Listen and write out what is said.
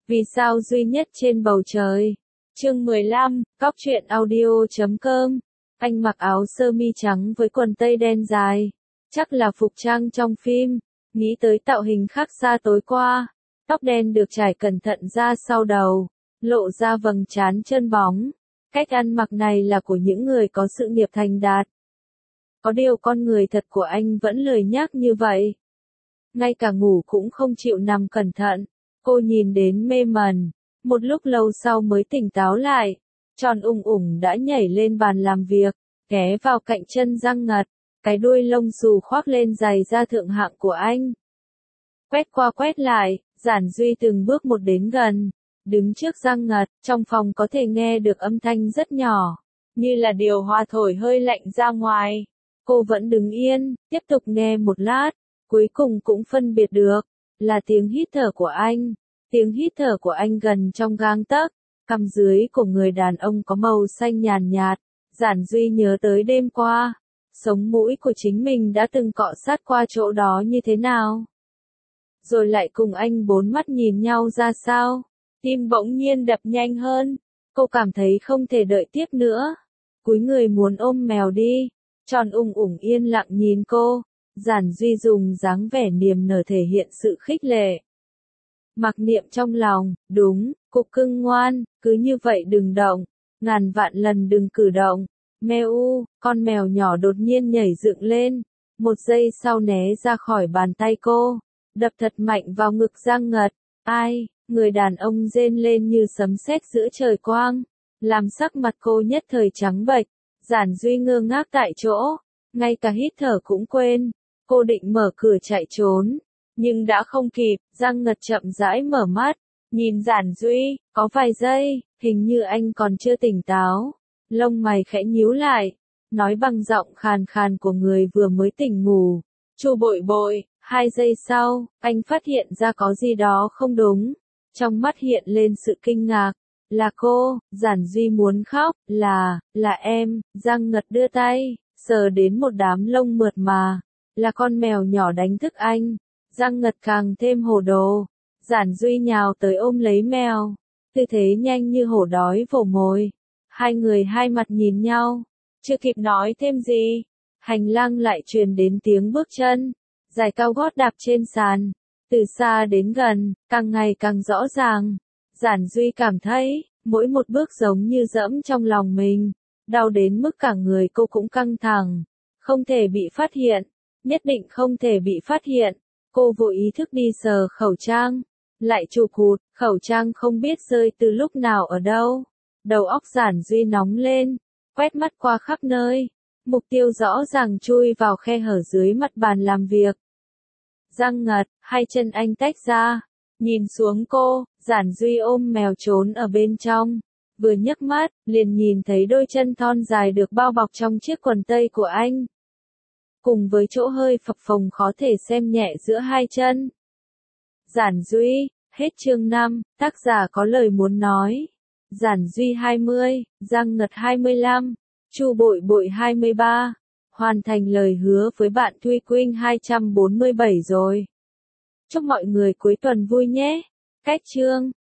Vì sao duy nhất trên bầu trời? Chương 15, Cóc truyện audio.com. Anh mặc áo sơ mi trắng với quần tây đen dài. Chắc là phục trang trong phim. Nghĩ tới tạo hình khác xa tối qua. Tóc đen được trải cẩn thận ra sau đầu. Lộ ra vầng trán trơn bóng. Cách ăn mặc này là của những người có sự nghiệp thành đạt. Có điều con người thật của anh vẫn lười nhác như vậy. Ngay cả ngủ cũng không chịu nằm cẩn thận. Cô nhìn đến mê mẩn. Một lúc lâu sau mới tỉnh táo lại. Tròn ủng đã nhảy lên bàn làm việc, ghé vào cạnh chân Giang Ngật. Cái đuôi lông xù khoác lên giày da thượng hạng của anh. Quét qua quét lại, Giản Duy từng bước một đến gần. Đứng trước Giang Ngật, trong phòng có thể nghe được âm thanh rất nhỏ. Như là điều hòa thổi hơi lạnh ra ngoài. Cô vẫn đứng yên, tiếp tục nghe một lát. Cuối cùng cũng phân biệt được. Là tiếng hít thở của anh. Tiếng hít thở của anh gần trong gang tấc. Cằm dưới của người đàn ông có màu xanh nhàn nhạt. Giản Duy nhớ tới đêm qua. Sống mũi của chính mình đã từng cọ sát qua chỗ đó như thế nào. Rồi lại cùng anh bốn mắt nhìn nhau ra sao. Tim bỗng nhiên đập nhanh hơn. Cô cảm thấy không thể đợi tiếp nữa. Cúi người muốn ôm mèo đi. Tròn ủng yên lặng nhìn cô. Giản Duy dùng dáng vẻ niềm nở thể hiện sự khích lệ. Mặc niệm trong lòng, đúng, cục cưng ngoan, cứ như vậy đừng động, ngàn vạn lần đừng cử động. Meo, con mèo nhỏ đột nhiên nhảy dựng lên, một giây sau né ra khỏi bàn tay cô, đập thật mạnh vào ngực Giang Ngật. Ai, người đàn ông rên lên như sấm sét giữa trời quang, làm sắc mặt cô nhất thời trắng bệch. Giản Duy ngơ ngác tại chỗ, ngay cả hít thở cũng quên. Cô định mở cửa chạy trốn, nhưng đã không kịp. Giang Ngật chậm rãi mở mắt, nhìn Giản Duy, có vài giây, hình như anh còn chưa tỉnh táo. Lông mày khẽ nhíu lại, nói bằng giọng khàn khàn của người vừa mới tỉnh ngủ. Chu Bội Bội. 2 giây sau, anh phát hiện ra có gì đó không đúng. Trong mắt hiện lên sự kinh ngạc. Là cô. Giản Duy muốn khóc. Là em. Giang Ngật đưa tay, sờ đến một đám lông mượt mà. Là con mèo nhỏ đánh thức anh. Giang Ngật càng thêm hồ đồ. Giản Duy nhào tới ôm lấy mèo. Tư thế nhanh như hổ đói vồ mồi. Hai người hai mặt nhìn nhau. Chưa kịp nói thêm gì. Hành lang lại truyền đến tiếng bước chân. Giày cao gót đạp trên sàn. Từ xa đến gần, càng ngày càng rõ ràng. Giản Duy cảm thấy, mỗi một bước giống như dẫm trong lòng mình. Đau đến mức cả người cô cũng căng thẳng. Không thể bị phát hiện. Nhất định không thể bị phát hiện. Cô vô ý thức đi sờ khẩu trang. Lại chụp hụt, khẩu trang không biết rơi từ lúc nào ở đâu. Đầu óc Giản Duy nóng lên. Quét mắt qua khắp nơi. Mục tiêu rõ ràng chui vào khe hở dưới mặt bàn làm việc. Giang Ngật, hai chân anh tách ra. Nhìn xuống cô, Giản Duy ôm mèo trốn ở bên trong. Vừa nhấc mắt, liền nhìn thấy đôi chân thon dài được bao bọc trong chiếc quần tây của anh. Cùng với chỗ hơi phập phồng khó thể xem nhẹ giữa hai chân. Giản Duy, hết chương 5, tác giả có lời muốn nói. Giản Duy 20, Giang Ngật 25, Chu Bội Bội 23. Hoàn thành lời hứa với bạn Thuy Queen 247 rồi. Chúc mọi người cuối tuần vui nhé. Cách chương